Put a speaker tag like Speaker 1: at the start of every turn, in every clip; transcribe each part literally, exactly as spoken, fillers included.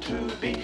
Speaker 1: to be.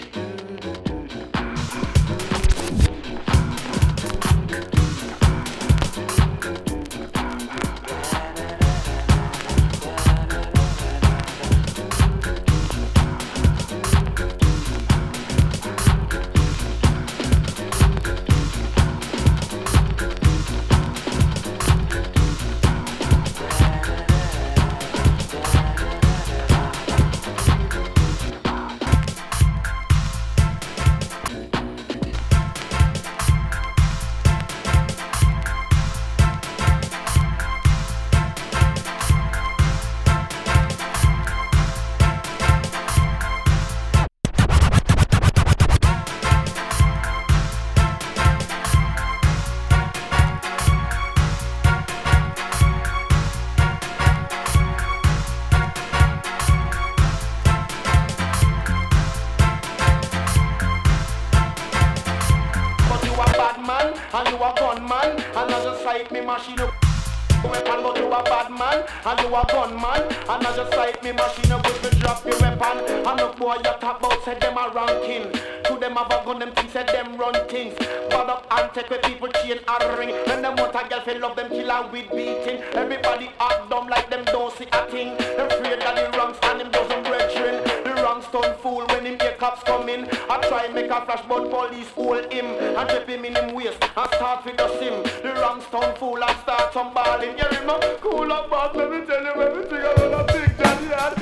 Speaker 1: And you a gunman, and I just sight me machine up weapon, but you a bad man, and you a gunman, and I just sight me machine up with me drop your weapon. And the boy you talk about said them a ranking. To them have a gun, them things said them run things. Bad up and take with people chain and ring. When them want a girl feel love them kill her with beating. Everybody act dumb like them don't see a thing. Them afraid that the wrongs and them doesn't brethren. The wrong stone fool when him hear cops come in. I try make a flash but police hold him and trip him in him waist and start with the sim. The wrong stone fool and start some balling. You remember? Cool up boss, let me tell you everything about a big daddy had.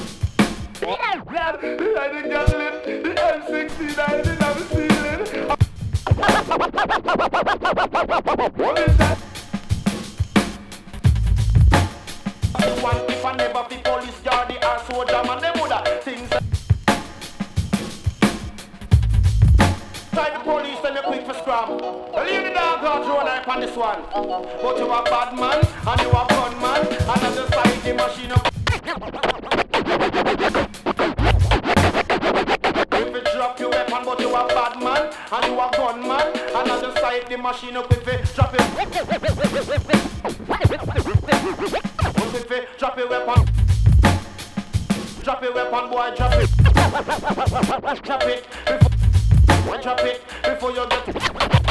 Speaker 1: The lady got lit, the M sixty-nine in the ceiling. What is that? One if I never be police guard or soldier man, them woulda things. Try the police and you quick for scram. Leave the dog out road like on this one. But you a bad man and you a gunman and I just side the machine up. If you drop your weapon but you a bad man and you a gunman and I just side the machine up if you drop it. If you drop your weapon. Drop your weapon boy, drop it. Drop it. Before, drop it before you get.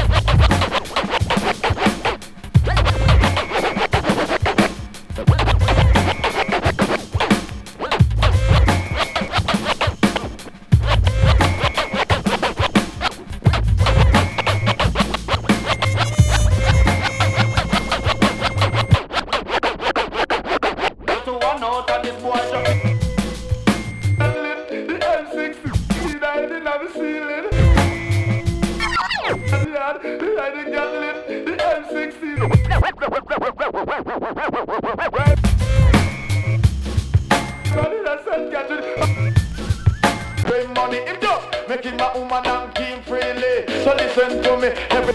Speaker 1: Making my woman and team freely. So listen to me. Every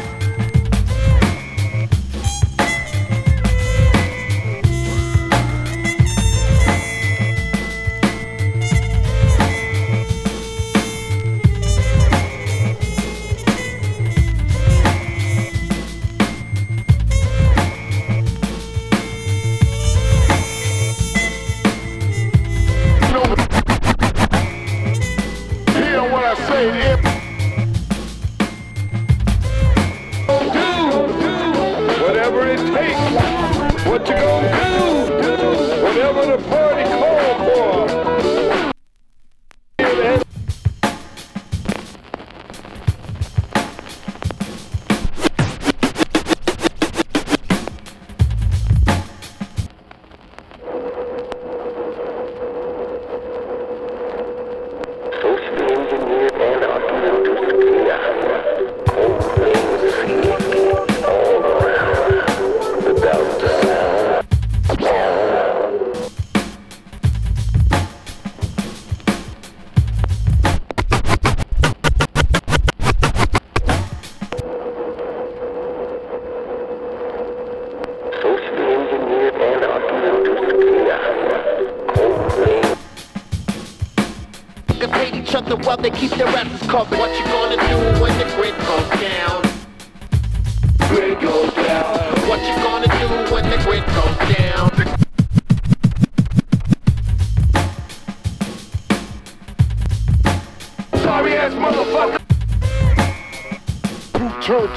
Speaker 1: while they keep their asses covered. What you gonna do when the grid goes down? Grid goes down. What you gonna do when the grid goes down?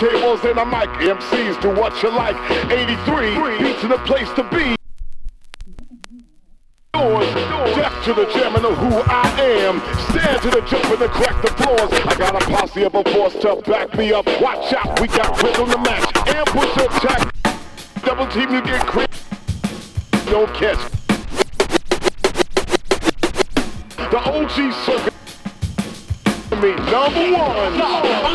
Speaker 2: turntables and a mic. M Cs do what you like. eighty-three beats in the place to be. Doors, deaf to the jam and know who I am. Stand to the jump and the crack the floors. I got a posse of a force to back me up. Watch out, we got rhythm to match. Ambush attack. Double team, you get crit. Don't catch. The O G circuit. Me number one.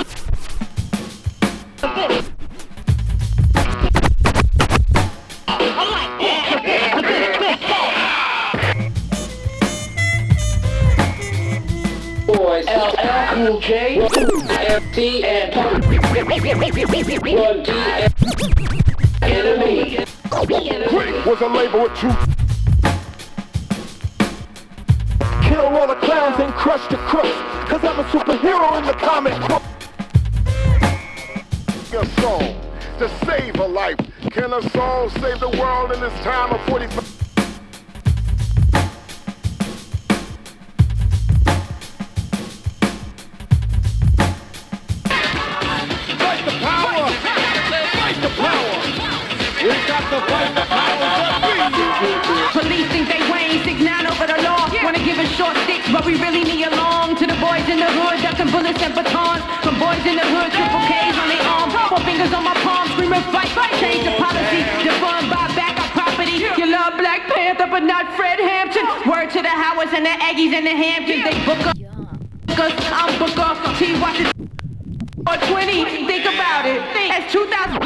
Speaker 3: Boys, L L Cool J, F T and Run D and Enemy.
Speaker 2: Quick was a label with two.
Speaker 1: Kill all the clowns and crush the crooks, cause I'm a superhero in the comic book.
Speaker 2: A song to save a life. Can a song save the world in this time of forty-five? Fight the power! Fight the power! We got to fight the power!
Speaker 4: Police think they weighing six nine over the law. Wanna give us short sticks, but we really need a long. To the boys in the hood, ducking bullets and batons. From boys in the hood, triple K's on their arms. Four fingers on my palm, screaming fight, fight. Change the policy, defund, buy back our property. You love Black Panther, but not Fred Hampton. Word to the Howards and the Aggies and the Hamptons. They book us, I'm Booker. T. Watches or twenty, think about it. That's two thousand.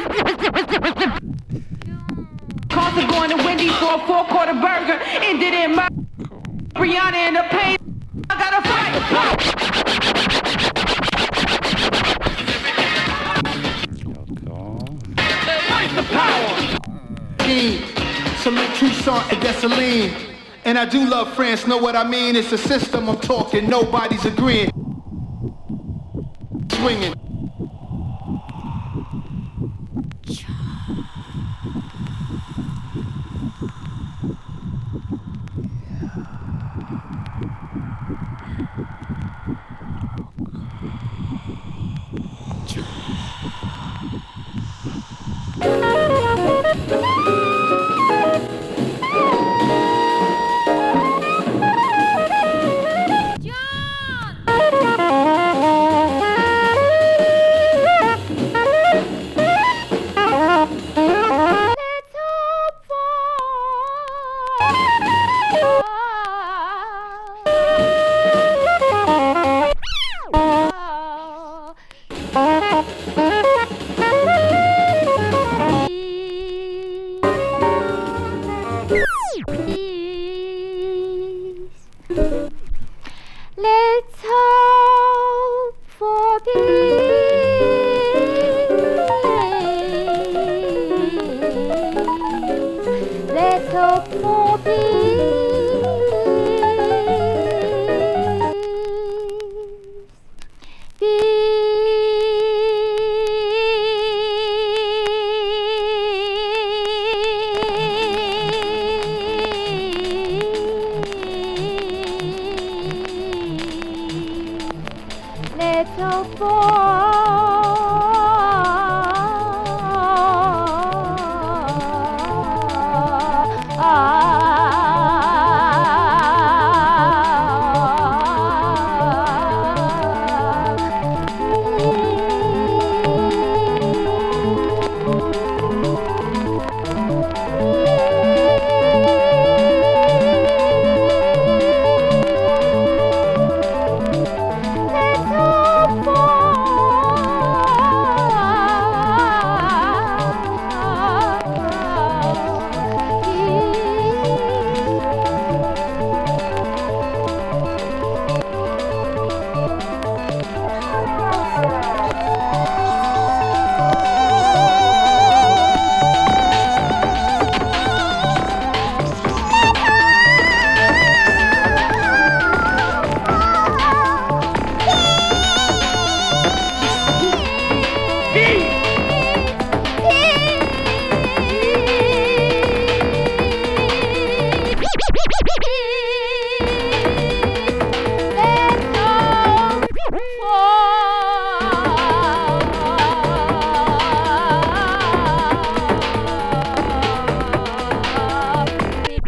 Speaker 4: Cost of going to Wendy's for a four-quarter burger. Ended in my Brianna in the pain. I gotta fight. Fight the
Speaker 1: power. Salute Toussaint and Dessalines. And I do love France, know what I mean? It's a system I'm talking, nobody's agreeing. Swinging.
Speaker 5: Let's hope for peace. Let's hope for peace. Let's hope for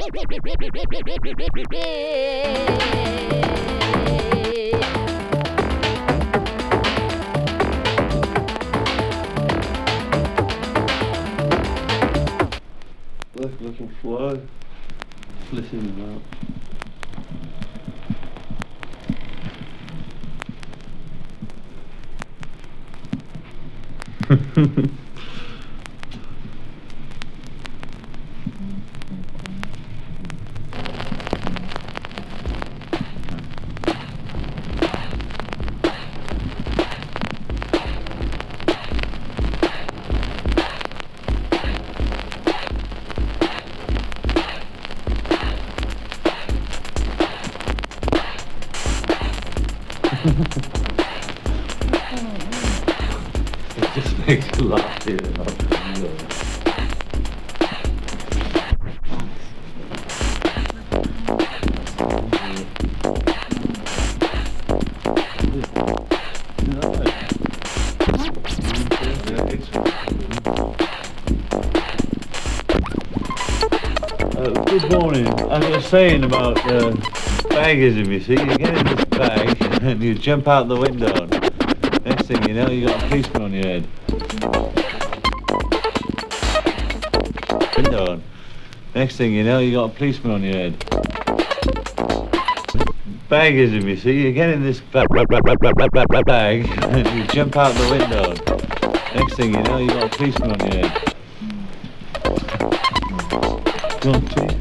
Speaker 6: Look, looking flow. Flipping them out. It just makes you laugh here. Uh, good morning. As I was saying about uh, baggism, you see, you get in this bag and you jump out the window. Next thing you know, you got a policeman on your head. Window on. Next thing you know, you got a policeman on your head. Baggism, you see, you get in this ba bag and you jump out the window. Next thing you know, you got a policeman on your head. Go on, Chief.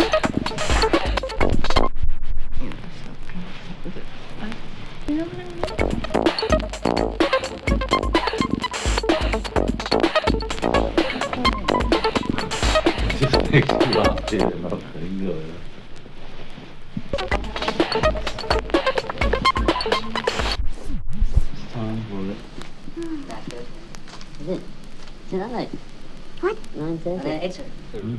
Speaker 6: Just makes you laugh here, nothing going. It's time for it.
Speaker 7: That's good. Is it? Is it that late?
Speaker 5: What?
Speaker 7: Nine thirty. Uh, it's
Speaker 6: Mm.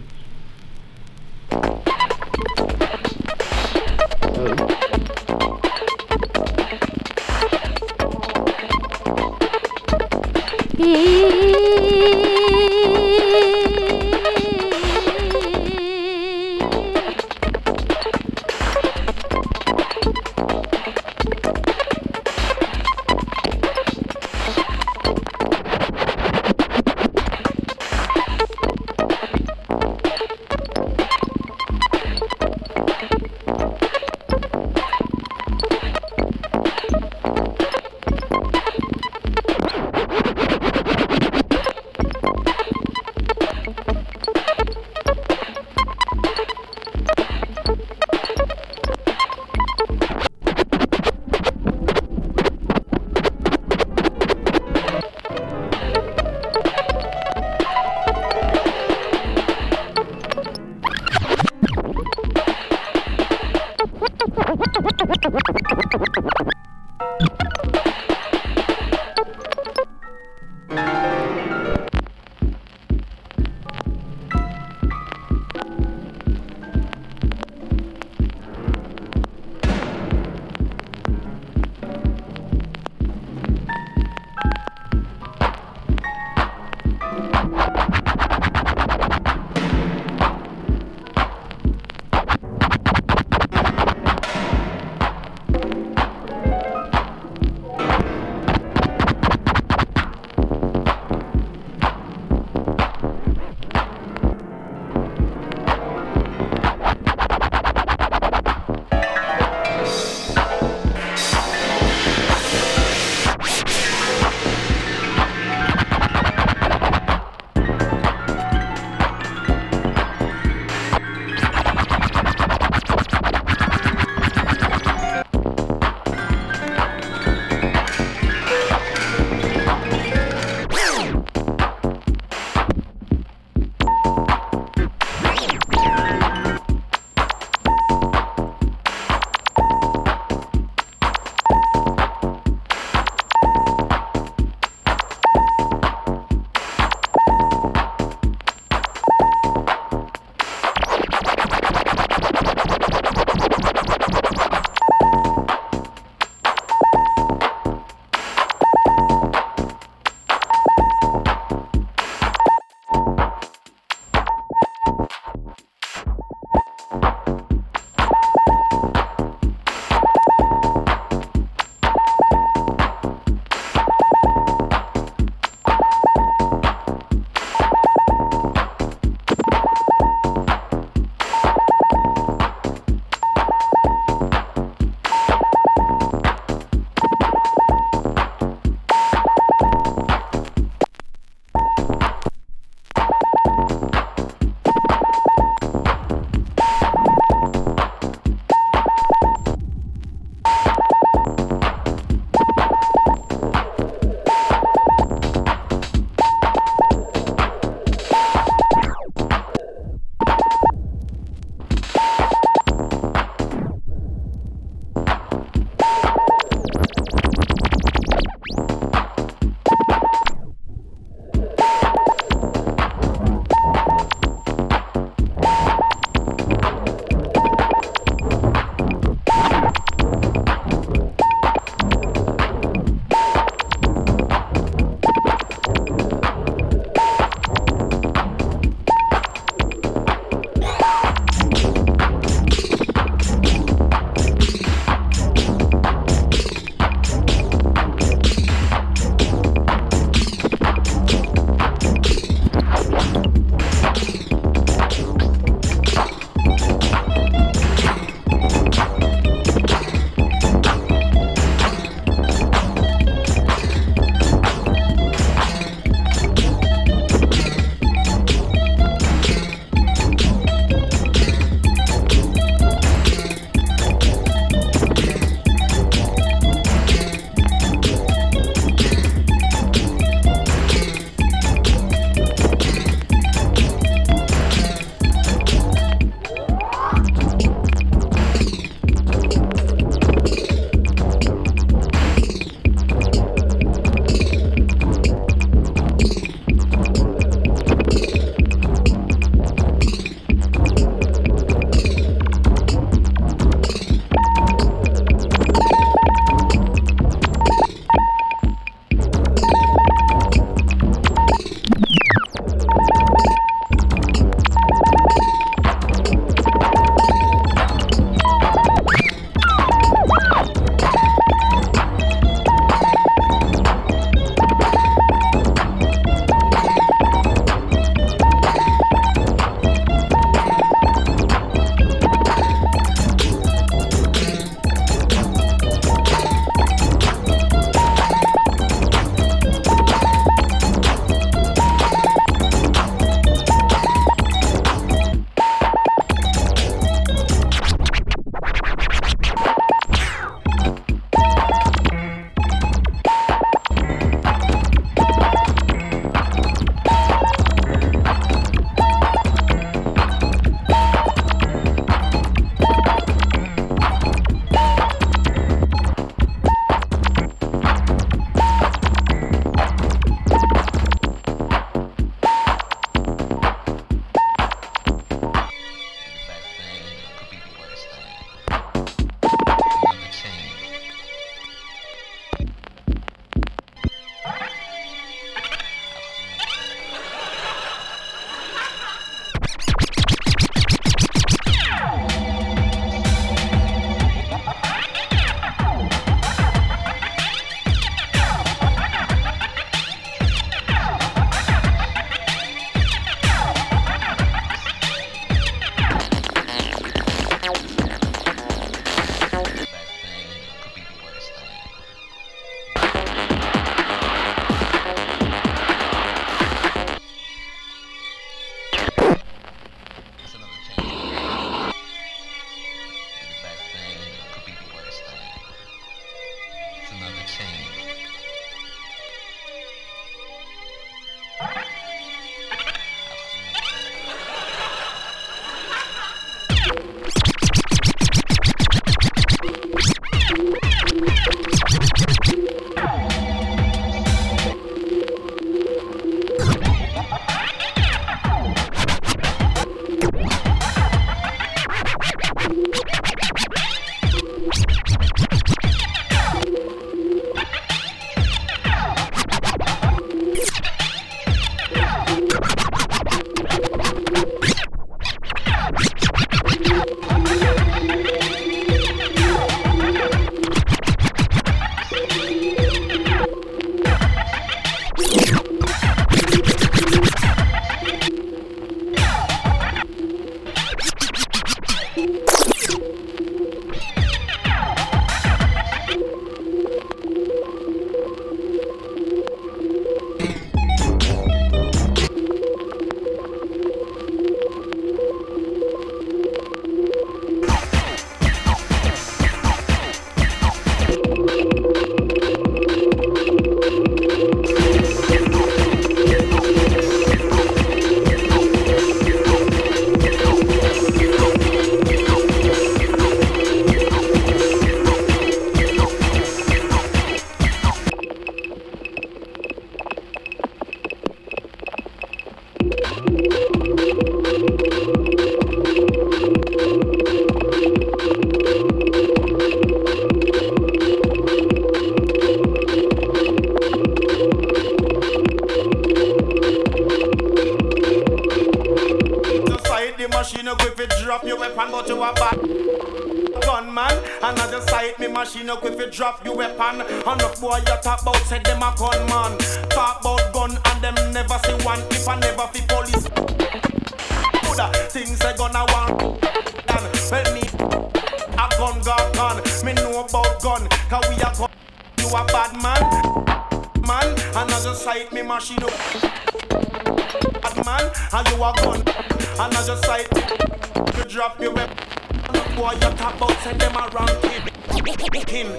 Speaker 1: Machine up if you drop your weapon. And the boy you talk about said them a gunman. Talk about gun and them never see one. If I never see police, Buddha things I gonna want. And well me a gun got gun. Me know about gun. Cause we a gun. You a bad man, man. And I just sight me machine up. Bad man and you a gun. And I just sight you drop your weapon. And the boy you talk about said them a wrong kid. King.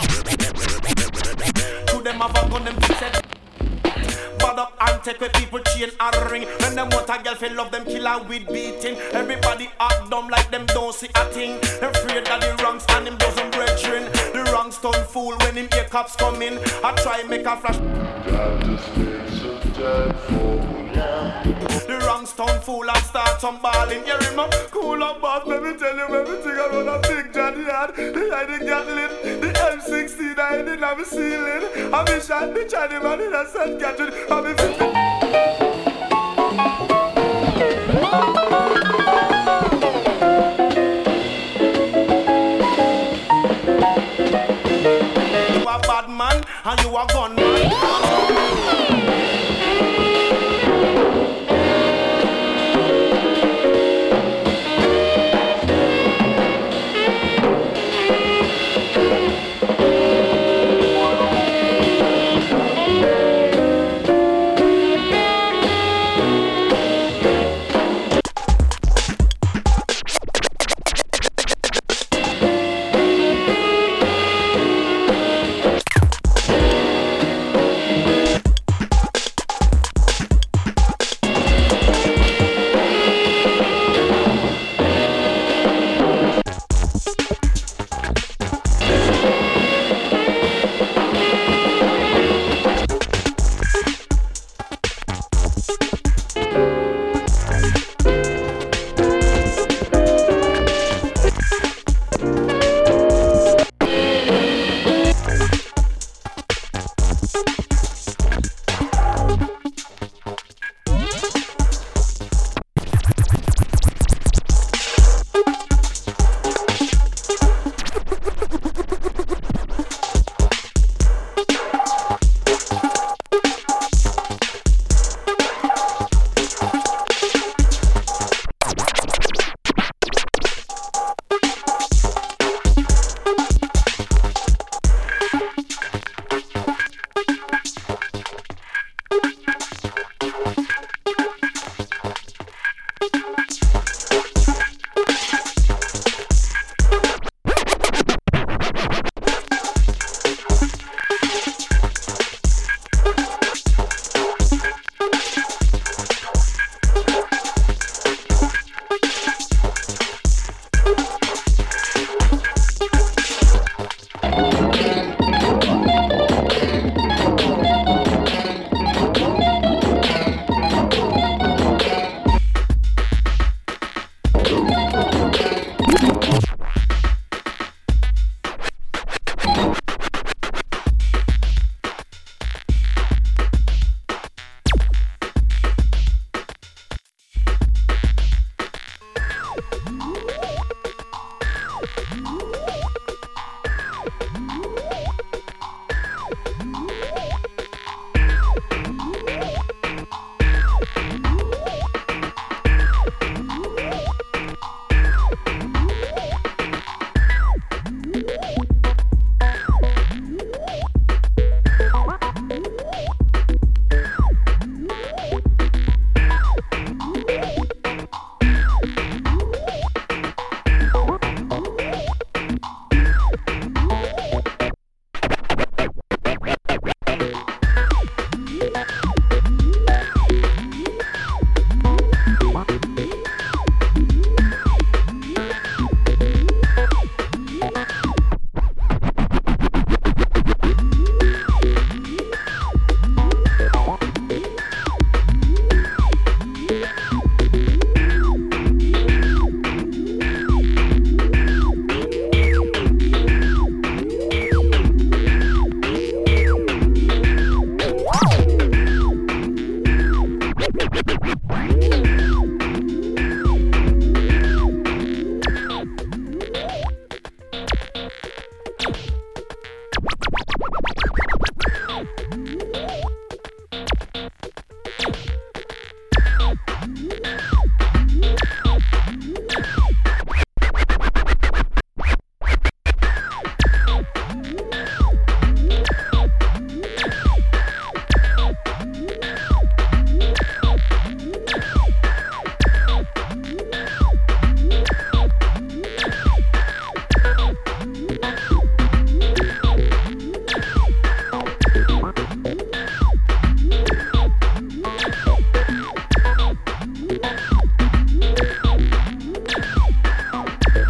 Speaker 1: To them have a gun, them said bad up and take with people chain and ring. When them want a girl feel love them kill her with beating. Everybody act dumb like them don't see a thing. Them afraid that the wrongs and him doesn't brethren. The wrong stone fool when him hear cops come in. I try make a flash. The wrong stone fool and start some balling. You remember? Cool up boss, let me tell you everything about a big Johnny had. The hiding got lit, the M sixteen I didn't have a ceiling. I be shot, the Johnny man in a Saint Catherine. I be fifty. You a bad man and you a gun man.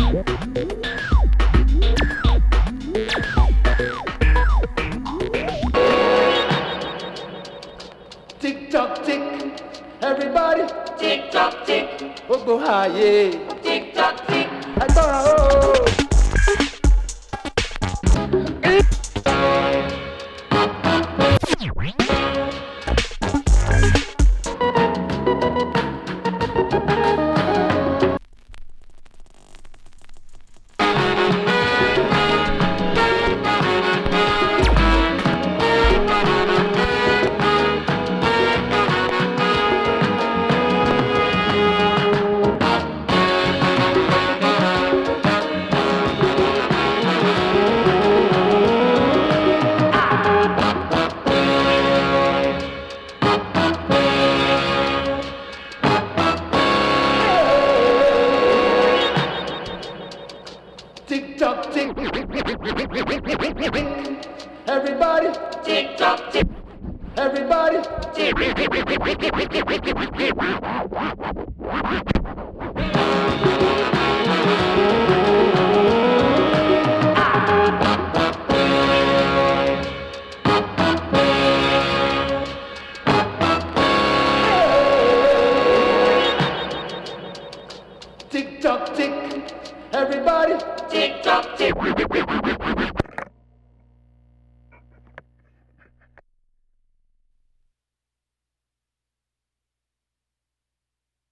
Speaker 1: Tick tock tick, everybody. Tick tock tick, oh go high, yeah. Tick tock tick, I thought oh. Tick tock tick, everybody. Tick tock tick, everybody. Tick. Tick tock tick, everybody. Tick tock tick.